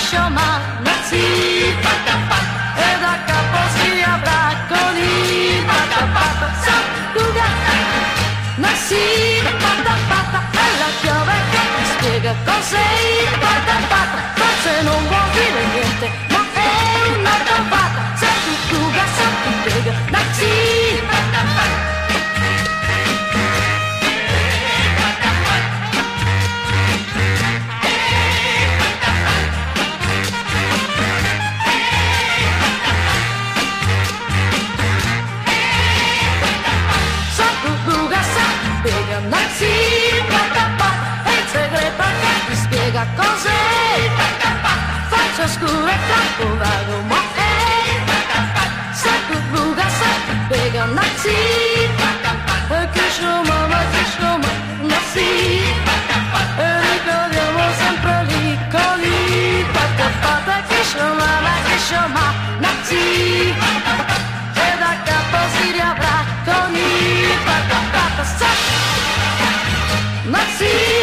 chiama Nazi e da capo si avrà con il patapata Sakuga Nazi patapata è la chiave che ti spiega cos'è il patapata forse non vuol dire niente ma è una trovata Sakuga Sakuga Nazi patapata Nazi, patapata, è il segreto che ti spiega cos'è patapata, faccia scura e troppo vago, ma è patapata, sakuga, sakubega, Nazi, patapata, kishoma, Nazi, patapata, e ricordiamo sempre lì, con lì, patapata, kishoma, Nazi, patapata, e da capo si riavrà con il patapata, Nazi